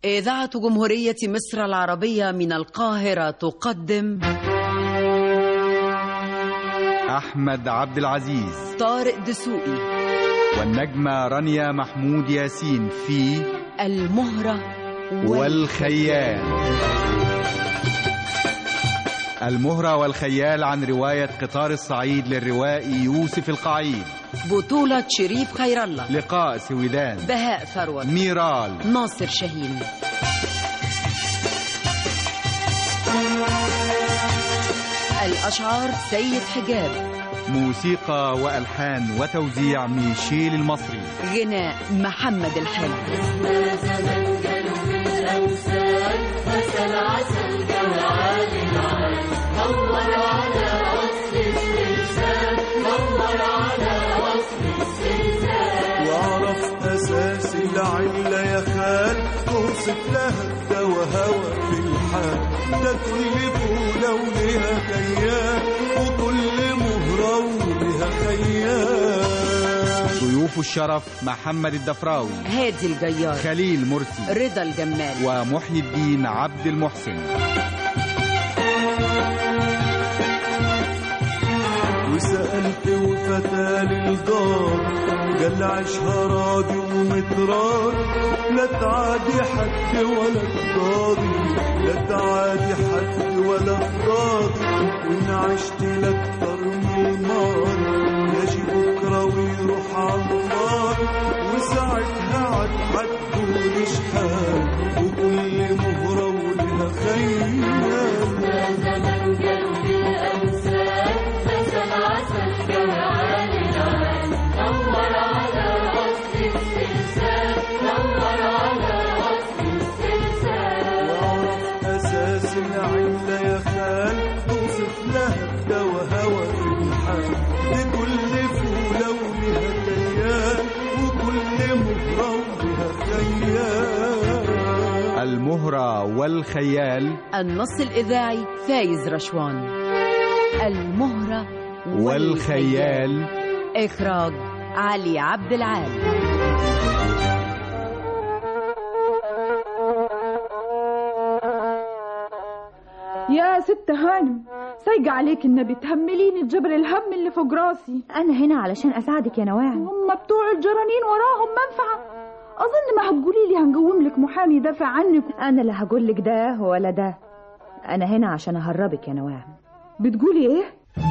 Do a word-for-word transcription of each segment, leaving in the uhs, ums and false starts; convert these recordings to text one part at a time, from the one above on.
إذاعة جمهورية مصر العربية من القاهرة تقدم أحمد عبد العزيز، طارق دسوقي، والنجمة رانيا محمود ياسين في المهرة والخيال. المهرة والخيال عن رواية قطار الصعيد للروائي يوسف القعيد، بطولة شريف خير الله، لقاء سويدان، بهاء ثروت، ميرال، ناصر شاهين. الأشعار سيد حجاب، موسيقى وألحان وتوزيع ميشيل المصري، غناء محمد الحلو. واعرف اساس العله يا خال، توصف لها الدوا هوى في الحال، ده كل فوله ولها كيان، وكل مهره ولها خيال. ضيوف الشرف محمد الدفراوي، هادي الجيار، خليل مرسي، رضا الجمال، ومحيي الدين عبد المحسن. وسألت وفتى للجار، قال عيشها راضي ومتراضي، لا تعادي حد ولا تقاضي، لا تعادي حد ولا تقاضي، وإن عشت لأكتر من الماضي يجي بكرة ويروح عالنار، وساعتها عاد حتقول شحال، وكل مهرة ولها خيال. يا زمن قلبي الأمثال، مثل عسل جوعان العال، دور على وصف السلسال، دور على وصف السلسال. واعرف أساس العلة يا خال، توصف لها الدوا هوى في الحال، لكل فولة ولها كيان، وكل مهرة ولها خيال. المهرة والخيال، النص الإذاعي فايز رشوان. المهرة والخيال، إخراج علي عبد العال. يا ست هانم، سايقة عليك النبي، تهمليني جبل الهم اللي فوق راسي. أنا هنا علشان أساعدك يا نواعم. هم بتوع الجرانين وراهم منفعة؟ أظن ما هتقولي لي هنقوم لك محامي يدافع عنك. أنا لا هقول لك ده ولا ده، أنا هنا عشان أهربك يا نواعم. بتقولي إيه؟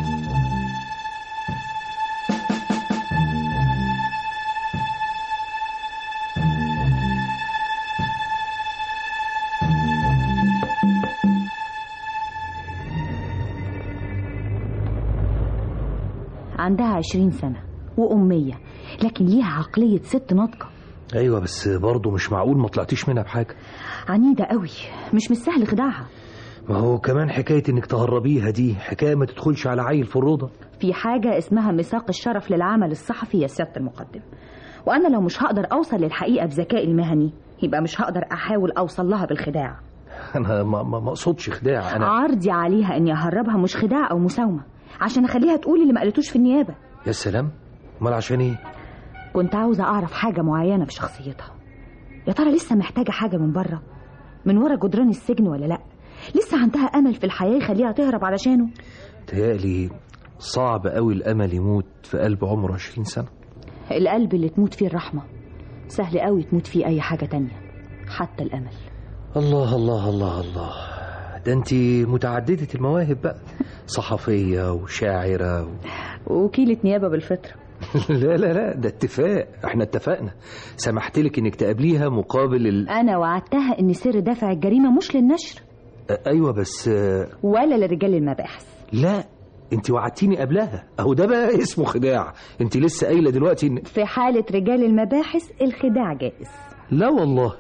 عندها عشرين سنة وأمية، لكن ليها عقلية ست ناضجة. ايوه بس برضه مش معقول ما طلعتيش منها بحاجه. عنيدة قوي، مش مستاهل خداعها. ما هو كمان حكايه انك تهربيها دي حكايه ما تدخلش على عيل في الروضه. في حاجة اسمها ميثاق الشرف للعمل الصحفي يا سيادة المقدم، وأنا لو مش هقدر أوصل للحقيقة بذكائي المهني يبقى مش هقدر أحاول أوصل لها بالخداع. انا ما ما اقصدش خداع، انا عرضي عليها إني أهربها مش خداع أو مساومة، عشان أخليها تقول اللي ما قالتوش في النيابة. يا سلام، امال عشان ايه؟ كنت عاوزة أعرف حاجة معينة في شخصيتها. يا ترى لسه محتاجة حاجة من بره، من ورا جدران السجن ولا لأ؟ لسه عندها أمل في الحياة يخليها تهرب علشانه؟ تهيألي صعب قوي الأمل يموت في قلب عمره عشرين سنة. القلب اللي تموت فيه الرحمة سهل قوي تموت فيه أي حاجة تانية، حتى الأمل. الله الله الله الله، ده انت متعددة المواهب بقى، صحفية وشاعرة و... وكيلة نيابة بالفطرة. لا لا لا، ده اتفاق، احنا اتفقنا، سمحت لك انك تقابليها مقابل ال... انا وعدتها ان سر دفع الجريمة مش للنشر. اه ايوه بس ولا لرجال المباحث. لا، انت وعدتيني قبلها، اهو ده بقى اسمه خداع. انت لسه قايله دلوقتي ان في حالة رجال المباحث الخداع جائز. لا والله.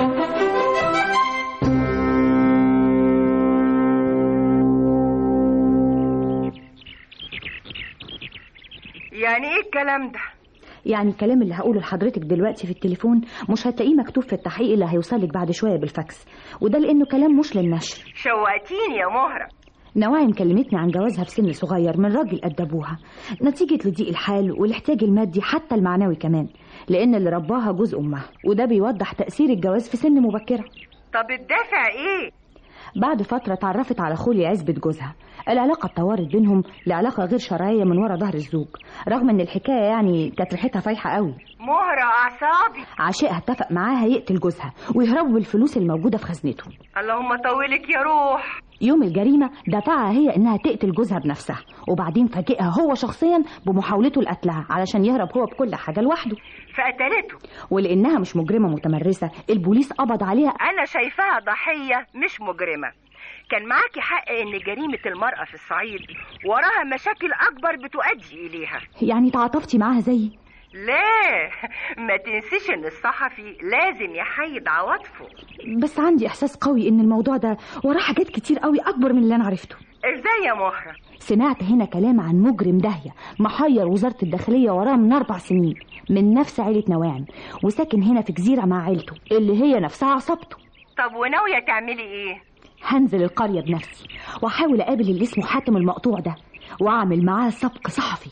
يعني ايه الكلام ده؟ يعني الكلام اللي هقوله لحضرتك دلوقتي في التليفون مش هتلاقيه مكتوب في التحقيق اللي هيوصلك بعد شوية بالفاكس، وده لأنه كلام مش للنشر. شوقتيني يا مهرة. نواعم كلمتني عن جوازها في سن صغير من راجل قد ابوها، نتيجة لضيق الحال والاحتياج المادي حتى المعنوي كمان، لأن اللي رباها جوز أمها، وده بيوضح تأثير الجواز في سن مبكرة. طب الدافع ايه؟ بعد فترة اتعرفت على خولي عزبة جوزها، العلاقة اتطورت بينهم لعلاقة غير شرعية من ورا ظهر الزوج، رغم ان الحكاية يعني كانت ريحتها فايحة قوي. مهرة أعصابي. عشيقها اتفق معاها يقتل جوزها ويهربوا بالفلوس الموجودة في خزنته. اللهم طولك يا روح. يوم الجريمة دفعها هي انها تقتل جوزها بنفسها، وبعدين فاجئها هو شخصيا بمحاولته لقتلها علشان يهرب هو بكل حاجة لوحده، فقتلته. ولانها مش مجرمة متمرسة البوليس قبض عليها. انا شايفاها ضحية مش مجرمة. كان معاكي حق ان جريمة المرأة في الصعيد وراها مشاكل اكبر بتؤدي اليها. يعني تعاطفتي معاها زيي؟ لا، ما تنسيش ان الصحفي لازم يحيد عواطفه. بس عندي احساس قوي ان الموضوع ده وراه حاجات كتير قوي اكبر من اللي انا عرفته. ازاي يا مهرة؟ سمعت هنا كلام عن مجرم داهية محير وزارة الداخلية وراه من اربع سنين، من نفس عيلة نواعم، وساكن هنا في جزيرة مع عيلته اللي هي نفسها عصابته. طب وناوية تعملي ايه؟ هنزل القرية بنفسي واحاول اقابل اللي اسمه حاتم المقطوع ده واعمل معاه سبق صحفي.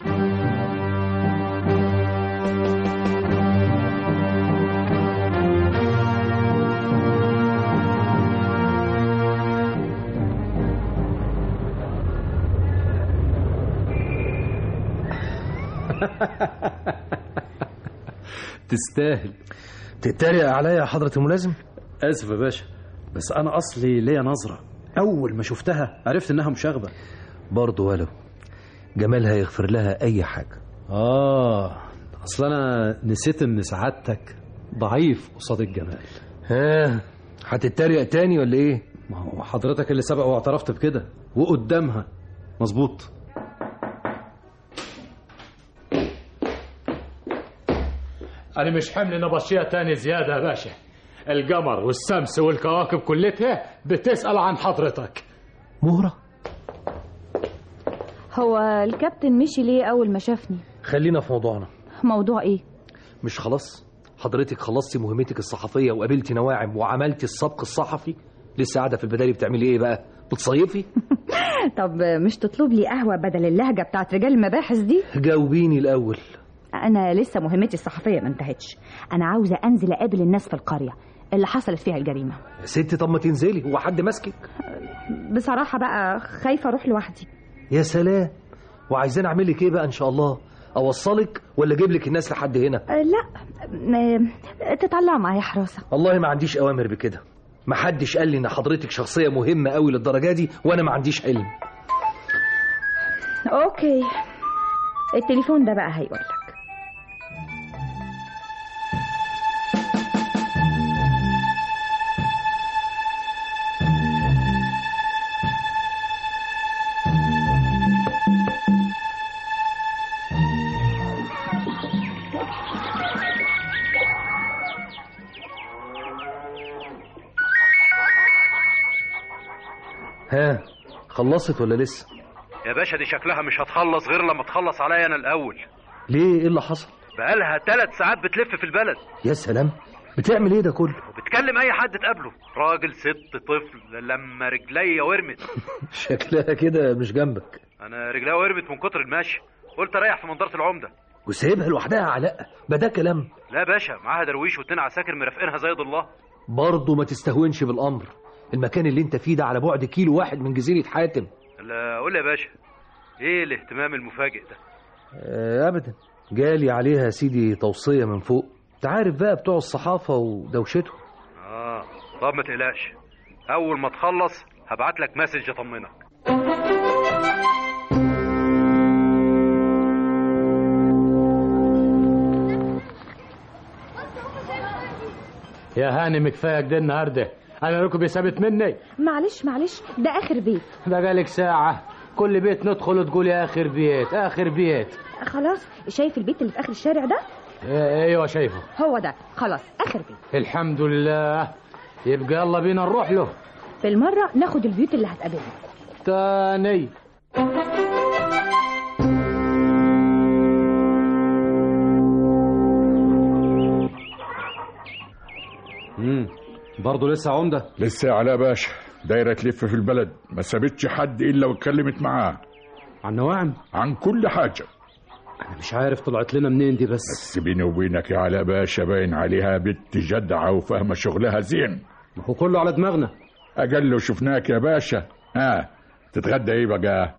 تستاهل. تتريق عليا يا حضرة الملازم؟ اسف يا باشا، بس انا اصلي ليا نظرة، اول ما شفتها عرفت انها مشاغبة. برضه ولو جمالها يغفر لها اي حاجة. اه اصل انا نسيت ان سعادتك ضعيف قصاد الجمال. ها هتتريق تاني ولا ايه؟ ما هو حضرتك اللي سبق واعترفت بكده وقدامها. مظبوط. أنا مش حمل نبطشية تاني زيادة يا باشا. القمر والشمس والكواكب كلتها بتسأل عن حضرتك. مهرة؟ هو الكابتن مشي ليه أول ما شافني؟ خلينا في موضوعنا. موضوع إيه؟ مش خلاص حضرتك خلصتي مهمتك الصحفية وقابلتي نواعم وعملتي السبق الصحفي؟ لسه قاعدة في البدالي بتعملي إيه بقى؟ بتصيفي؟ طب مش تطلب لي قهوة بدل اللهجة بتاعت رجال المباحث دي؟ جاوبيني الأول. أنا لسه مهمتي الصحفية ما انتهتش، أنا عاوزة أنزل أقابل الناس في القرية اللي حصلت فيها الجريمة. يا ستي طب ما تنزلي، هو حد ماسكك؟ بصراحة بقى خايفة أروح لوحدي. يا سلام، وعايزين أعمل لك إيه بقى إن شاء الله؟ أوصلك ولا أجيب لك الناس لحد هنا؟ أه لا، تطلع معايا حراسة. والله ما عنديش أوامر بكده، ما حدش قال لي إن حضرتك شخصية مهمة قوي للدرجة دي وأنا ما عنديش علم. أوكي، التليفون ده بقى هيقول لك. ها خلصت ولا لسه؟ يا باشا دي شكلها مش هتخلص غير لما تخلص عليا انا الاول. ليه؟ ايه اللي حصل؟ بقالها ثلاث ساعات بتلف في البلد. يا سلام، بتعمل ايه ده كله؟ وبتكلم اي حد تقابله، راجل ست طفل، لما رجليا ورمت. شكلها كده مش جنبك. انا رجليا ورمت من كتر المشي، قلت اريح في منظره العمده. وسايبها لوحدها علاء؟ ما ده كلام. لا باشا، معاها درويش واتنين عساكر مرافقينها زي الله. برضه ما تستهونش بالامر، المكان اللي انت فيه ده على بعد كيلو واحد من جزيره حاتم. لا قول لي يا باشا، ايه الاهتمام المفاجئ ده؟ آه ابدا، جالي عليها يا سيدي توصيه من فوق، انت عارف بقى بتوع الصحافه ودوشتهم. اه طب ما تقلقش، اول ما تخلص هبعت لك مسج اطمنك. يا هانم كفايه كده النهارده، انا ركبي ثابت مني. معلش معلش، ده اخر بيت. بقالك ساعه كل بيت ندخل وتقول يا اخر بيت اخر بيت. خلاص، شايف البيت اللي في اخر الشارع ده؟ ايوه شايفه، هو ده. خلاص اخر بيت. الحمد لله، يبقى يلا بينا نروح له. بالمره ناخد البيوت اللي هتقابلنا تاني. امم برضه لسه عمده؟ لسه على باشا، دايرة تلف في البلد، ما سابتش حد إلا واتكلمت معاه. عن نواعم؟ عن كل حاجة. أنا مش عارف طلعت لنا منين دي بس. بس بيني وبينك يا علاء باشا باين عليها بنت جدعة وفاهمة شغلها زين. ما هو كله على دماغنا. أجل لو شفناك يا باشا. ها تتغدى إيه بقى؟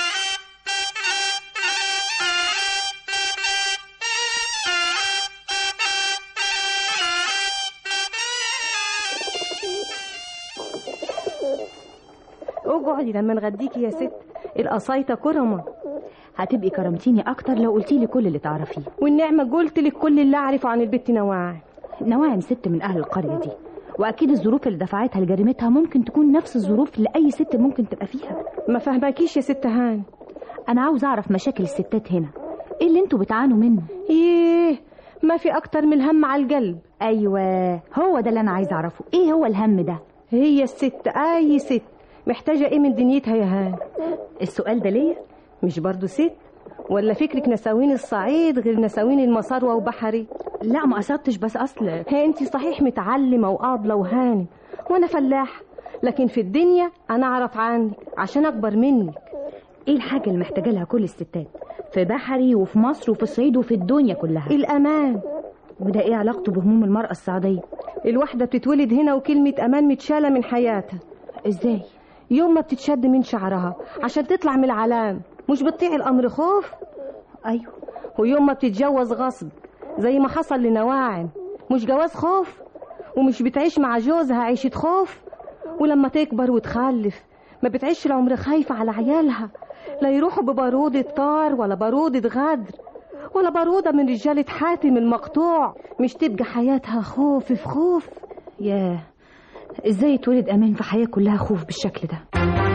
اقعدي لما نغديكي يا ست. القصايطة كرمة. هتبقي كرمتيني اكتر لو قلتيلي كل اللي تعرفيه. والنعمة قلت لك كل اللي اعرفه عن البت نواعم. نواعم ست من اهل القرية دي، واكيد الظروف اللي دفعتها لجريمتها ممكن تكون نفس الظروف اللي اي ست ممكن تبقى فيها. ما فهمكيش يا ست هان. انا عاوز اعرف مشاكل الستات هنا، ايه اللي انتوا بتعانوا منه؟ ايه ما في اكتر من الهم على القلب. ايوه هو ده اللي انا عايز اعرفه، ايه هو الهم ده؟ هي الست اي ست محتاجة ايه من دنيتها يا هان؟ السؤال ده ليه؟ مش برضو ست؟ ولا فكرك نساوين الصعيد غير نساوين المصاروة وبحري؟ لا ما قصدتش، بس اصل هي انت صحيح متعلمة وقاضلة وهانم وانا فلاح، لكن في الدنيا انا اعرف عنك عشان اكبر منك. ايه الحاجة اللي محتاجة لها كل الستات في بحري وفي مصر وفي الصعيد وفي الدنيا كلها؟ الامان. وده ايه علاقته بهموم المرأة الصعيدية؟ الواحدة بتتولد هنا وكلمة امان متشالة من حياتها. ازاي؟ يوم ما بتتشد من شعرها عشان تطلع من العلام مش بتطيع الامر خوف. ايوه. ويوم ما بتتجوز غصب زي ما حصل لنواعم مش جواز خوف، ومش بتعيش مع جوزها عيشة خوف. ولما تكبر وتخلف ما بتعيش العمر خايفة على عيالها، لا يروحوا ببارودة طار ولا بارودة غدر ولا بارودة من رجالة حاتم المقطوع، مش تبقى حياتها خوف في خوف. ياه، ازاي يتولد امان في حياة كلها خوف بالشكل ده؟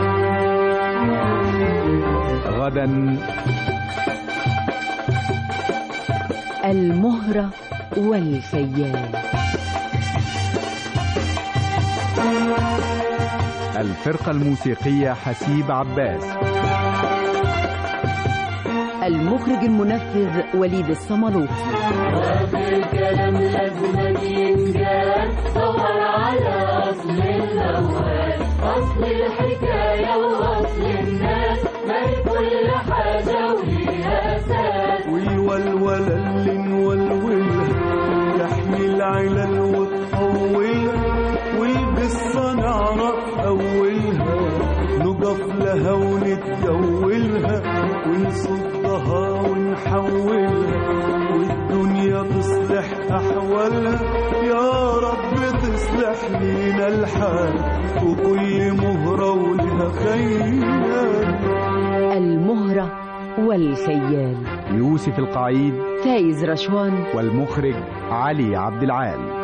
غدا المهرة والخيال. الفرقة الموسيقية حسيب عباس. المخرج المنفذ وليد الصملوطي. وفي الكلام لازم ينجال صور على أصل الموال، أصل الحكاية وأصل الناس، ما كل حاجة وليها أساس. والولولة اللي نولولها تحمي العلل وتطولها، والقصة نعرف أولها نقف لها ونتجولها ونصدها ونحولها، والدنيا تصلح أحوالها يا رب تصلح لينا الحال، وكل مهرة ولها خيال. المهرة والخيال. يوسف القعيد، فايز رشوان، والمخرج علي عبد العال.